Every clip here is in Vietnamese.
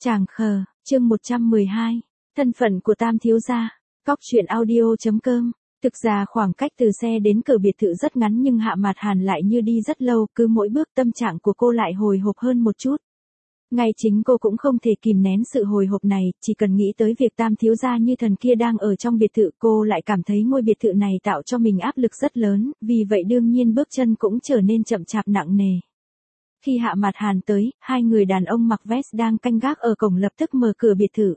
Tràng khờ, chương 112. Thân phận của Tam thiếu gia. Cóc truyện audio.com. Thực ra khoảng cách từ xe đến cửa biệt thự rất ngắn nhưng Hạ Mạt Hàn lại như đi rất lâu, cứ mỗi bước tâm trạng của cô lại hồi hộp hơn một chút. Ngay chính cô cũng không thể kìm nén sự hồi hộp này, chỉ cần nghĩ tới việc Tam thiếu gia như thần kia đang ở trong biệt thự, cô lại cảm thấy ngôi biệt thự này tạo cho mình áp lực rất lớn, vì vậy đương nhiên bước chân cũng trở nên chậm chạp nặng nề. Khi Hạ Mạt Hàn tới, hai người đàn ông mặc vest đang canh gác ở cổng lập tức mở cửa biệt thự.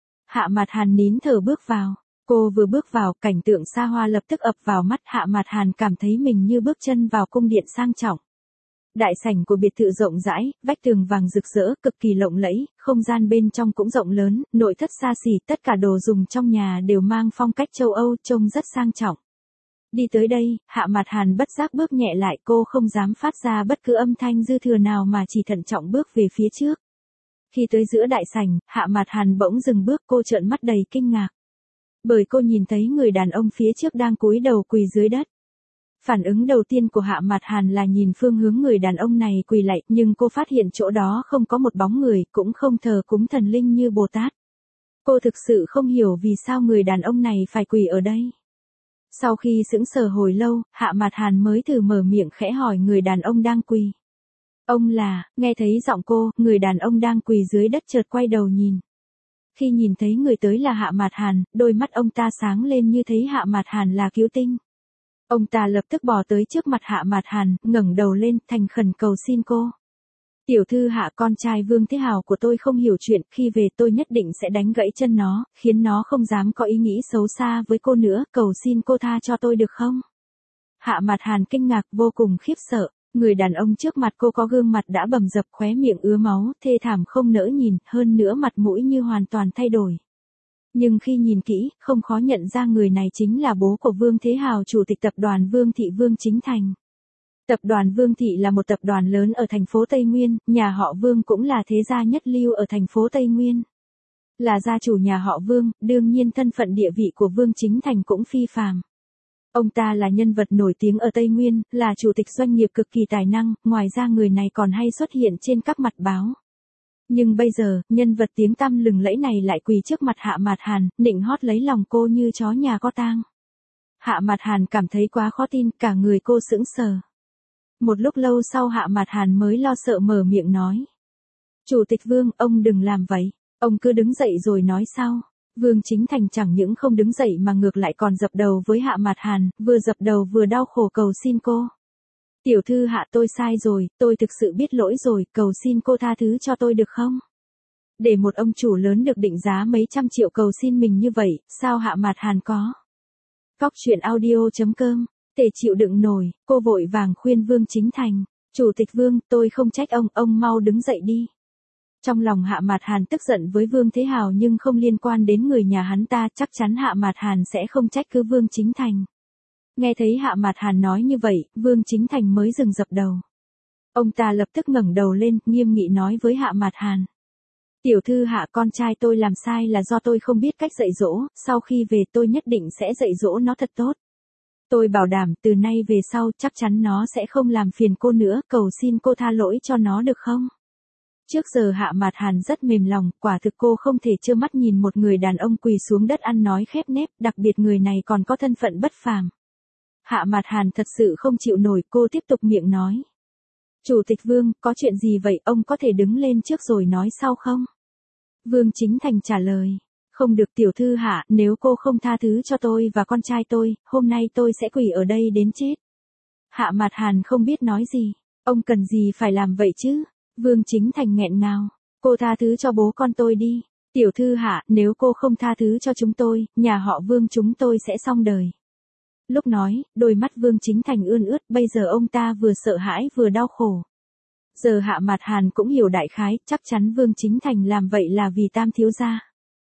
Hạ Mạt Hàn nín thở bước vào. Cô vừa bước vào, cảnh tượng xa hoa lập tức ập vào mắt. Hạ Mạt Hàn cảm thấy mình như bước chân vào cung điện sang trọng. Đại sảnh của biệt thự rộng rãi, vách tường vàng rực rỡ, cực kỳ lộng lẫy, không gian bên trong cũng rộng lớn, nội thất xa xỉ, tất cả đồ dùng trong nhà đều mang phong cách châu Âu, trông rất sang trọng. Đi tới đây, Hạ Mạt Hàn bất giác bước nhẹ lại, cô không dám phát ra bất cứ âm thanh dư thừa nào mà chỉ thận trọng bước về phía trước. Khi tới giữa đại sảnh, Hạ Mạt Hàn bỗng dừng bước, cô trợn mắt đầy kinh ngạc. Bởi cô nhìn thấy người đàn ông phía trước đang cúi đầu quỳ dưới đất. Phản ứng đầu tiên của Hạ Mạt Hàn là nhìn phương hướng người đàn ông này quỳ lạy, nhưng cô phát hiện chỗ đó không có một bóng người, cũng không thờ cúng thần linh như Bồ Tát. Cô thực sự không hiểu vì sao người đàn ông này phải quỳ ở đây. Sau khi sững sờ hồi lâu, Hạ Mạt Hàn mới thử mở miệng khẽ hỏi người đàn ông đang quỳ. Ông là, nghe thấy giọng cô, người đàn ông đang quỳ dưới đất chợt quay đầu nhìn. Khi nhìn thấy người tới là Hạ Mạt Hàn, đôi mắt ông ta sáng lên như thấy Hạ Mạt Hàn là cứu tinh. Ông ta lập tức bò tới trước mặt Hạ Mạt Hàn, ngẩng đầu lên, thành khẩn cầu xin cô. Tiểu thư Hạ, con trai Vương Thế Hào của tôi không hiểu chuyện, khi về tôi nhất định sẽ đánh gãy chân nó, khiến nó không dám có ý nghĩ xấu xa với cô nữa, cầu xin cô tha cho tôi được không? Hạ Mạt Hàn kinh ngạc, vô cùng khiếp sợ. Người đàn ông trước mặt cô có gương mặt đã bầm dập, khóe miệng ứa máu, thê thảm không nỡ nhìn, hơn nữa mặt mũi như hoàn toàn thay đổi. Nhưng khi nhìn kỹ, không khó nhận ra người này chính là bố của Vương Thế Hào, chủ tịch tập đoàn Vương Thị Vương Chính Thành. Tập đoàn Vương Thị là một tập đoàn lớn ở thành phố Tây Nguyên, nhà họ Vương cũng là thế gia nhất lưu ở thành phố Tây Nguyên. Là gia chủ nhà họ Vương, đương nhiên thân phận địa vị của Vương Chính Thành cũng phi phàm. Ông ta là nhân vật nổi tiếng ở Tây Nguyên, là chủ tịch doanh nghiệp cực kỳ tài năng, ngoài ra người này còn hay xuất hiện trên các mặt báo. Nhưng bây giờ, nhân vật tiếng tăm lừng lẫy này lại quỳ trước mặt Hạ Mạt Hàn, nịnh hót lấy lòng cô như chó nhà có tang. Hạ Mạt Hàn cảm thấy quá khó tin, cả người cô sững sờ. Một lúc lâu sau Hạ Mạt Hàn mới lo sợ mở miệng nói. Chủ tịch Vương, ông đừng làm vậy, ông cứ đứng dậy rồi nói sau. Vương Chính Thành chẳng những không đứng dậy mà ngược lại còn dập đầu với Hạ Mạt Hàn, vừa dập đầu vừa đau khổ cầu xin cô. Tiểu thư Hạ, tôi sai rồi, tôi thực sự biết lỗi rồi, cầu xin cô tha thứ cho tôi được không? Để một ông chủ lớn được định giá mấy trăm triệu cầu xin mình như vậy, sao Hạ Mạt Hàn có? Cóc truyện audio.com. Tề chịu đựng nổi, cô vội vàng khuyên Vương Chính Thành. Chủ tịch Vương, tôi không trách ông mau đứng dậy đi. Trong lòng Hạ Mạt Hàn tức giận với Vương Thế Hào nhưng không liên quan đến người nhà hắn ta, chắc chắn Hạ Mạt Hàn sẽ không trách cứ Vương Chính Thành. Nghe thấy Hạ Mạt Hàn nói như vậy, Vương Chính Thành mới dừng dập đầu. Ông ta lập tức ngẩng đầu lên, nghiêm nghị nói với Hạ Mạt Hàn. Tiểu thư Hạ, con trai tôi làm sai là do tôi không biết cách dạy dỗ, sau khi về tôi nhất định sẽ dạy dỗ nó thật tốt. Tôi bảo đảm từ nay về sau chắc chắn nó sẽ không làm phiền cô nữa, cầu xin cô tha lỗi cho nó được không? Trước giờ Hạ Mạt Hàn rất mềm lòng, quả thực cô không thể trơ mắt nhìn một người đàn ông quỳ xuống đất ăn nói khép nép, đặc biệt người này còn có thân phận bất phàm. Hạ Mạt Hàn thật sự không chịu nổi, cô tiếp tục miệng nói. Chủ tịch Vương, có chuyện gì vậy, ông có thể đứng lên trước rồi nói sau không? Vương Chính Thành trả lời. Không được tiểu thư Hạ, nếu cô không tha thứ cho tôi và con trai tôi, hôm nay tôi sẽ quỳ ở đây đến chết. Hạ Mạt Hàn không biết nói gì, ông cần gì phải làm vậy chứ? Vương Chính Thành nghẹn ngào. Cô tha thứ cho bố con tôi đi. Tiểu thư Hạ, nếu cô không tha thứ cho chúng tôi, nhà họ Vương chúng tôi sẽ xong đời. Lúc nói, đôi mắt Vương Chính Thành ươn ướt, bây giờ ông ta vừa sợ hãi vừa đau khổ. Giờ Hạ Mạt Hàn cũng hiểu đại khái, chắc chắn Vương Chính Thành làm vậy là vì Tam thiếu gia.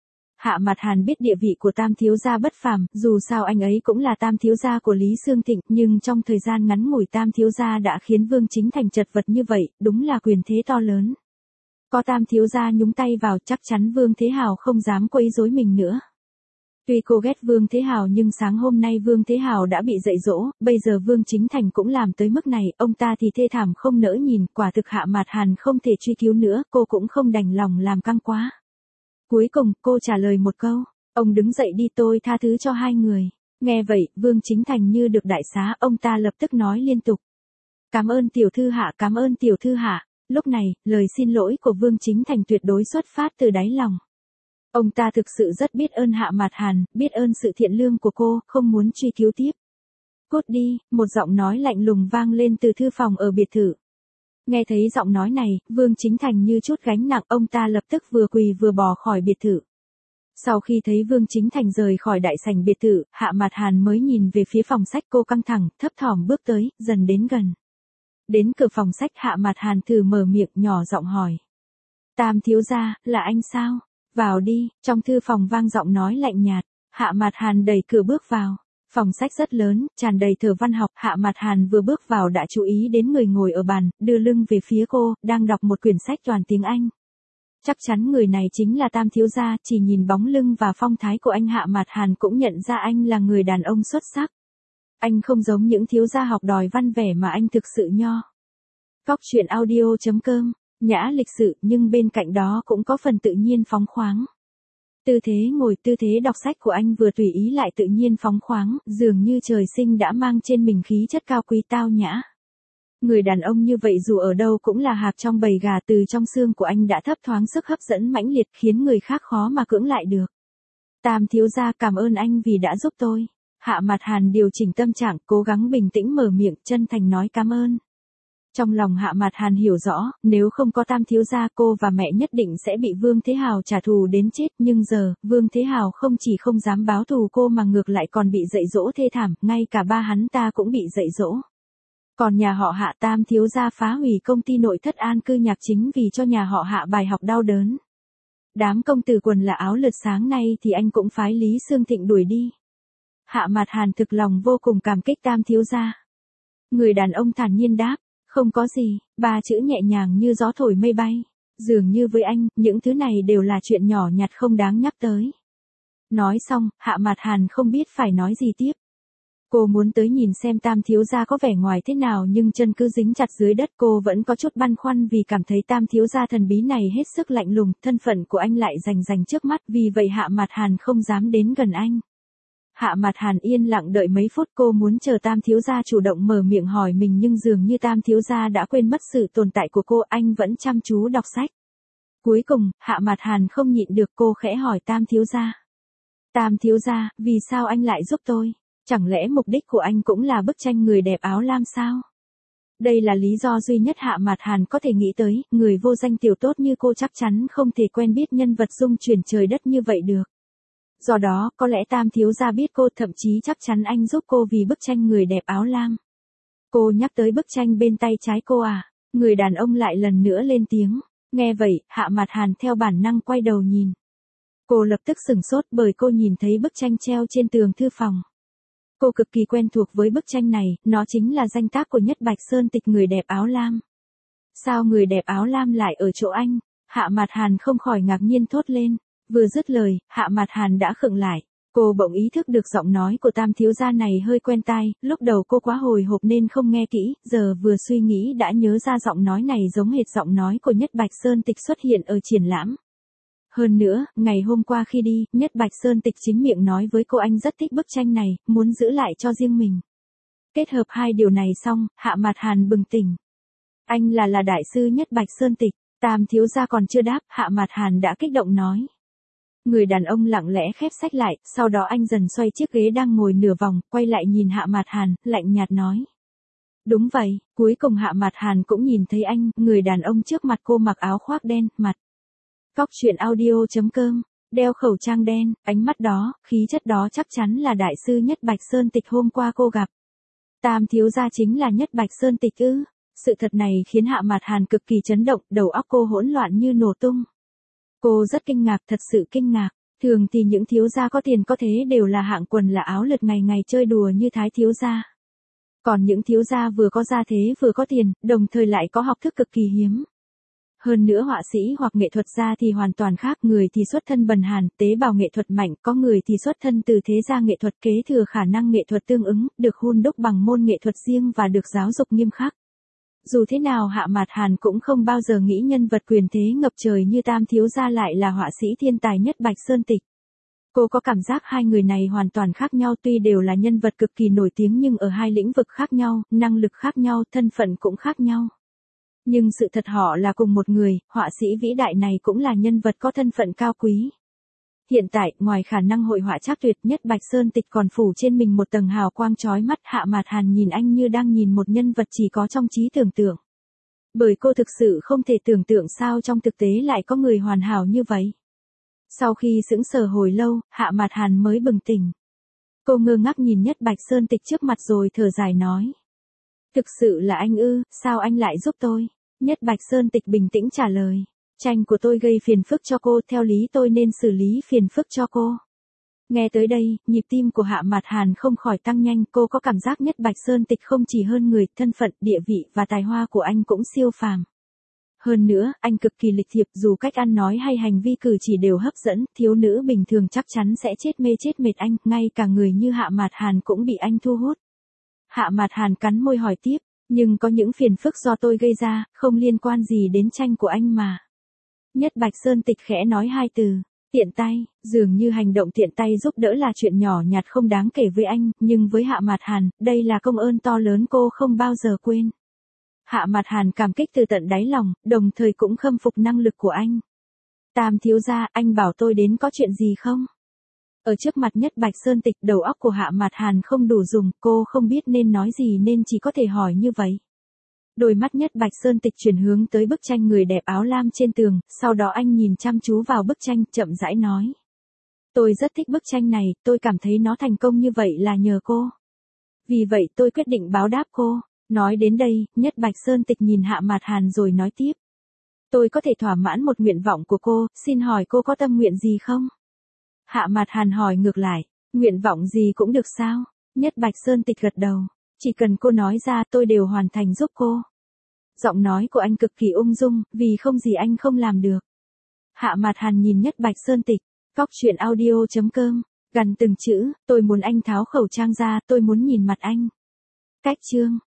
Hạ Mạt Hàn biết địa vị của Tam thiếu gia bất phàm, dù sao anh ấy cũng là Tam thiếu gia của Lý Xương Thịnh, nhưng trong thời gian ngắn ngủi Tam thiếu gia đã khiến Vương Chính Thành chật vật như vậy, đúng là quyền thế to lớn. Có Tam thiếu gia nhúng tay vào, chắc chắn Vương Thế Hào không dám quấy rối mình nữa. Tuy cô ghét Vương Thế Hào nhưng sáng hôm nay Vương Thế Hào đã bị dạy dỗ, bây giờ Vương Chính Thành cũng làm tới mức này, ông ta thì thê thảm không nỡ nhìn, quả thực Hạ Mạt Hàn không thể truy cứu nữa, cô cũng không đành lòng làm căng quá. Cuối cùng, cô trả lời một câu, ông đứng dậy đi, tôi tha thứ cho hai người. Nghe vậy, Vương Chính Thành như được đại xá, ông ta lập tức nói liên tục. Cảm ơn tiểu thư Hạ, cảm ơn tiểu thư Hạ. Lúc này, lời xin lỗi của Vương Chính Thành tuyệt đối xuất phát từ đáy lòng. Ông ta thực sự rất biết ơn Hạ Mạt Hàn, biết ơn sự thiện lương của cô, không muốn truy cứu tiếp. Cút đi, một giọng nói lạnh lùng vang lên từ thư phòng ở biệt thự. Nghe thấy giọng nói này, Vương Chính Thành như chút gánh nặng, ông ta lập tức vừa quỳ vừa bò khỏi biệt thự. Sau khi thấy Vương Chính Thành rời khỏi đại sảnh biệt thự, Hạ Mạt Hàn mới nhìn về phía phòng sách, cô căng thẳng, thấp thỏm bước tới, dần đến gần. Đến cửa phòng sách, Hạ Mạt Hàn thử mở miệng, nhỏ giọng hỏi. Tam thiếu gia, là anh sao? Vào đi, trong thư phòng vang giọng nói lạnh nhạt. Hạ Mạt Hàn đẩy cửa bước vào. Phòng sách rất lớn, tràn đầy thờ văn học. Hạ Mạt Hàn vừa bước vào đã chú ý đến người ngồi ở bàn, đưa lưng về phía cô, đang đọc một quyển sách toàn tiếng Anh. Chắc chắn người này chính là Tam thiếu gia, chỉ nhìn bóng lưng và phong thái của anh Hạ Mạt Hàn cũng nhận ra anh là người đàn ông xuất sắc. Anh không giống những thiếu gia học đòi văn vẻ mà anh thực sự nho. Cóc truyện audio.com, nhã lịch sự nhưng bên cạnh đó cũng có phần tự nhiên phóng khoáng. Tư thế ngồi, tư thế đọc sách của anh vừa tùy ý lại tự nhiên phóng khoáng, dường như trời sinh đã mang trên mình khí chất cao quý tao nhã. Người đàn ông như vậy dù ở đâu cũng là hạc trong bầy gà, từ trong xương của anh đã thấp thoáng sức hấp dẫn mãnh liệt khiến người khác khó mà cưỡng lại được. Tam thiếu gia, cảm ơn anh vì đã giúp tôi. Hạ Mạt Hàn điều chỉnh tâm trạng, cố gắng bình tĩnh mở miệng, chân thành nói cảm ơn. Trong lòng Hạ Mạt Hàn hiểu rõ, nếu không có Tam thiếu gia cô và mẹ nhất định sẽ bị Vương Thế Hào trả thù đến chết, nhưng giờ, Vương Thế Hào không chỉ không dám báo thù cô mà ngược lại còn bị dạy dỗ thê thảm, ngay cả ba hắn ta cũng bị dạy dỗ. Còn nhà họ Hạ, Tam thiếu gia phá hủy công ty nội thất An Cư Nhạc chính vì cho nhà họ Hạ bài học đau đớn. Đám công tử quần là áo lượt sáng nay thì anh cũng phái Lý Sương Thịnh đuổi đi. Hạ Mạt Hàn thực lòng vô cùng cảm kích Tam thiếu gia. Người đàn ông thản nhiên đáp, không có gì, ba chữ nhẹ nhàng như gió thổi mây bay. Dường như với anh, những thứ này đều là chuyện nhỏ nhặt không đáng nhắc tới. Nói xong, Hạ Mạt Hàn không biết phải nói gì tiếp. Cô muốn tới nhìn xem Tam thiếu gia có vẻ ngoài thế nào nhưng chân cứ dính chặt dưới đất, cô vẫn có chút băn khoăn vì cảm thấy Tam thiếu gia thần bí này hết sức lạnh lùng, thân phận của anh lại rành trước mắt, vì vậy Hạ Mạt Hàn không dám đến gần anh. Hạ Mạt Hàn yên lặng đợi mấy phút, cô muốn chờ Tam thiếu gia chủ động mở miệng hỏi mình nhưng dường như Tam thiếu gia đã quên mất sự tồn tại của cô, anh vẫn chăm chú đọc sách. Cuối cùng, Hạ Mạt Hàn không nhịn được, cô khẽ hỏi Tam thiếu gia. Tam thiếu gia, vì sao anh lại giúp tôi? Chẳng lẽ mục đích của anh cũng là bức tranh người đẹp áo lam sao? Đây là lý do duy nhất Hạ Mạt Hàn có thể nghĩ tới, người vô danh tiểu tốt như cô chắc chắn không thể quen biết nhân vật dung chuyển trời đất như vậy được. Do đó, có lẽ Tam thiếu gia biết cô, thậm chí chắc chắn anh giúp cô vì bức tranh người đẹp áo lam. Cô nhắc tới bức tranh bên tay trái cô à? Người đàn ông lại lần nữa lên tiếng. Nghe vậy, Hạ Mạt Hàn theo bản năng quay đầu nhìn. Cô lập tức sửng sốt bởi cô nhìn thấy bức tranh treo trên tường thư phòng. Cô cực kỳ quen thuộc với bức tranh này, nó chính là danh tác của Nhất Bạch Sơn Tịch, người đẹp áo lam. Sao người đẹp áo lam lại ở chỗ anh? Hạ Mạt Hàn không khỏi ngạc nhiên thốt lên. Vừa dứt lời, Hạ Mạt Hàn đã khựng lại. Cô bỗng ý thức được giọng nói của Tam thiếu gia này hơi quen tai, lúc đầu cô quá hồi hộp nên không nghe kỹ, giờ vừa suy nghĩ đã nhớ ra giọng nói này giống hệt giọng nói của Nhất Bạch Sơn Tịch xuất hiện ở triển lãm. Hơn nữa, ngày hôm qua khi đi, Nhất Bạch Sơn Tịch chính miệng nói với cô anh rất thích bức tranh này, muốn giữ lại cho riêng mình. Kết hợp hai điều này xong, Hạ Mạt Hàn bừng tỉnh. Anh là đại sư Nhất Bạch Sơn Tịch. Tam thiếu gia còn chưa đáp, Hạ Mạt Hàn đã kích động nói. Người đàn ông lặng lẽ khép sách lại, sau đó anh dần xoay chiếc ghế đang ngồi nửa vòng, quay lại nhìn Hạ Mạt Hàn, lạnh nhạt nói. Đúng vậy, cuối cùng Hạ Mạt Hàn cũng nhìn thấy anh, người đàn ông trước mặt cô mặc áo khoác đen, mặt. Cóc truyện audio.com, đeo khẩu trang đen, ánh mắt đó, khí chất đó chắc chắn là đại sư Nhất Bạch Sơn Tịch hôm qua cô gặp. Tam thiếu gia chính là Nhất Bạch Sơn Tịch ư? Sự thật này khiến Hạ Mạt Hàn cực kỳ chấn động, đầu óc cô hỗn loạn như nổ tung. Cô rất kinh ngạc, thật sự kinh ngạc. Thường thì những thiếu gia có tiền có thế đều là hạng quần là áo lượt ngày ngày chơi đùa như Thái thiếu gia. Còn những thiếu gia vừa có gia thế vừa có tiền, đồng thời lại có học thức cực kỳ hiếm. Hơn nữa họa sĩ hoặc nghệ thuật gia thì hoàn toàn khác, người thì xuất thân bần hàn, tế bào nghệ thuật mạnh, có người thì xuất thân từ thế gia nghệ thuật kế thừa khả năng nghệ thuật tương ứng, được hun đúc bằng môn nghệ thuật riêng và được giáo dục nghiêm khắc. Dù thế nào Hạ Mạt Hàn cũng không bao giờ nghĩ nhân vật quyền thế ngập trời như Tam thiếu gia lại là họa sĩ thiên tài nhất Bạch Sơn Tịch. Cô có cảm giác hai người này hoàn toàn khác nhau, tuy đều là nhân vật cực kỳ nổi tiếng nhưng ở hai lĩnh vực khác nhau, năng lực khác nhau, thân phận cũng khác nhau. Nhưng sự thật họ là cùng một người, họa sĩ vĩ đại này cũng là nhân vật có thân phận cao quý. Hiện tại, ngoài khả năng hội họa trác tuyệt nhất Bạch Sơn Tịch còn phủ trên mình một tầng hào quang chói mắt. Hạ Mạt Hàn nhìn anh như đang nhìn một nhân vật chỉ có trong trí tưởng tượng. Bởi cô thực sự không thể tưởng tượng sao trong thực tế lại có người hoàn hảo như vậy. Sau khi sững sờ hồi lâu, Hạ Mạt Hàn mới bừng tỉnh. Cô ngơ ngác nhìn nhất Bạch Sơn Tịch trước mặt rồi thở dài nói. Thực sự là anh ư, sao anh lại giúp tôi? Nhất Bạch Sơn Tịch bình tĩnh trả lời. Tranh của tôi gây phiền phức cho cô, theo lý tôi nên xử lý phiền phức cho cô. Nghe tới đây, nhịp tim của Hạ Mạt Hàn không khỏi tăng nhanh, cô có cảm giác nhất Bạch Sơn Tịch không chỉ hơn người, thân phận, địa vị và tài hoa của anh cũng siêu phàm. Hơn nữa, anh cực kỳ lịch thiệp, dù cách ăn nói hay hành vi cử chỉ đều hấp dẫn, thiếu nữ bình thường chắc chắn sẽ chết mê chết mệt anh, ngay cả người như Hạ Mạt Hàn cũng bị anh thu hút. Hạ Mạt Hàn cắn môi hỏi tiếp, nhưng có những phiền phức do tôi gây ra, không liên quan gì đến tranh của anh mà. Nhất Bạch Sơn Tịch khẽ nói hai từ, tiện tay, dường như hành động tiện tay giúp đỡ là chuyện nhỏ nhặt không đáng kể với anh, nhưng với Hạ Mạt Hàn, đây là công ơn to lớn cô không bao giờ quên. Hạ Mạt Hàn cảm kích từ tận đáy lòng, đồng thời cũng khâm phục năng lực của anh. Tam thiếu gia, anh bảo tôi đến có chuyện gì không? Ở trước mặt nhất Bạch Sơn Tịch, đầu óc của Hạ Mạt Hàn không đủ dùng, cô không biết nên nói gì nên chỉ có thể hỏi như vậy. Đôi mắt nhất Bạch Sơn Tịch chuyển hướng tới bức tranh người đẹp áo lam trên tường, sau đó anh nhìn chăm chú vào bức tranh, chậm rãi nói. Tôi rất thích bức tranh này, tôi cảm thấy nó thành công như vậy là nhờ cô. Vì vậy tôi quyết định báo đáp cô. Nói đến đây, nhất Bạch Sơn Tịch nhìn Hạ Mạt Hàn rồi nói tiếp. Tôi có thể thỏa mãn một nguyện vọng của cô, xin hỏi cô có tâm nguyện gì không? Hạ Mạt Hàn hỏi ngược lại, nguyện vọng gì cũng được sao? Nhất Bạch Sơn Tịch gật đầu, chỉ cần cô nói ra tôi đều hoàn thành giúp cô. Giọng nói của anh cực kỳ ung dung, vì không gì anh không làm được. Hạ Mạt Hàn nhìn nhất Bạch Sơn Tịch, góc truyện audio.com, gần từng chữ, tôi muốn anh tháo khẩu trang ra, tôi muốn nhìn mặt anh. Cách chương.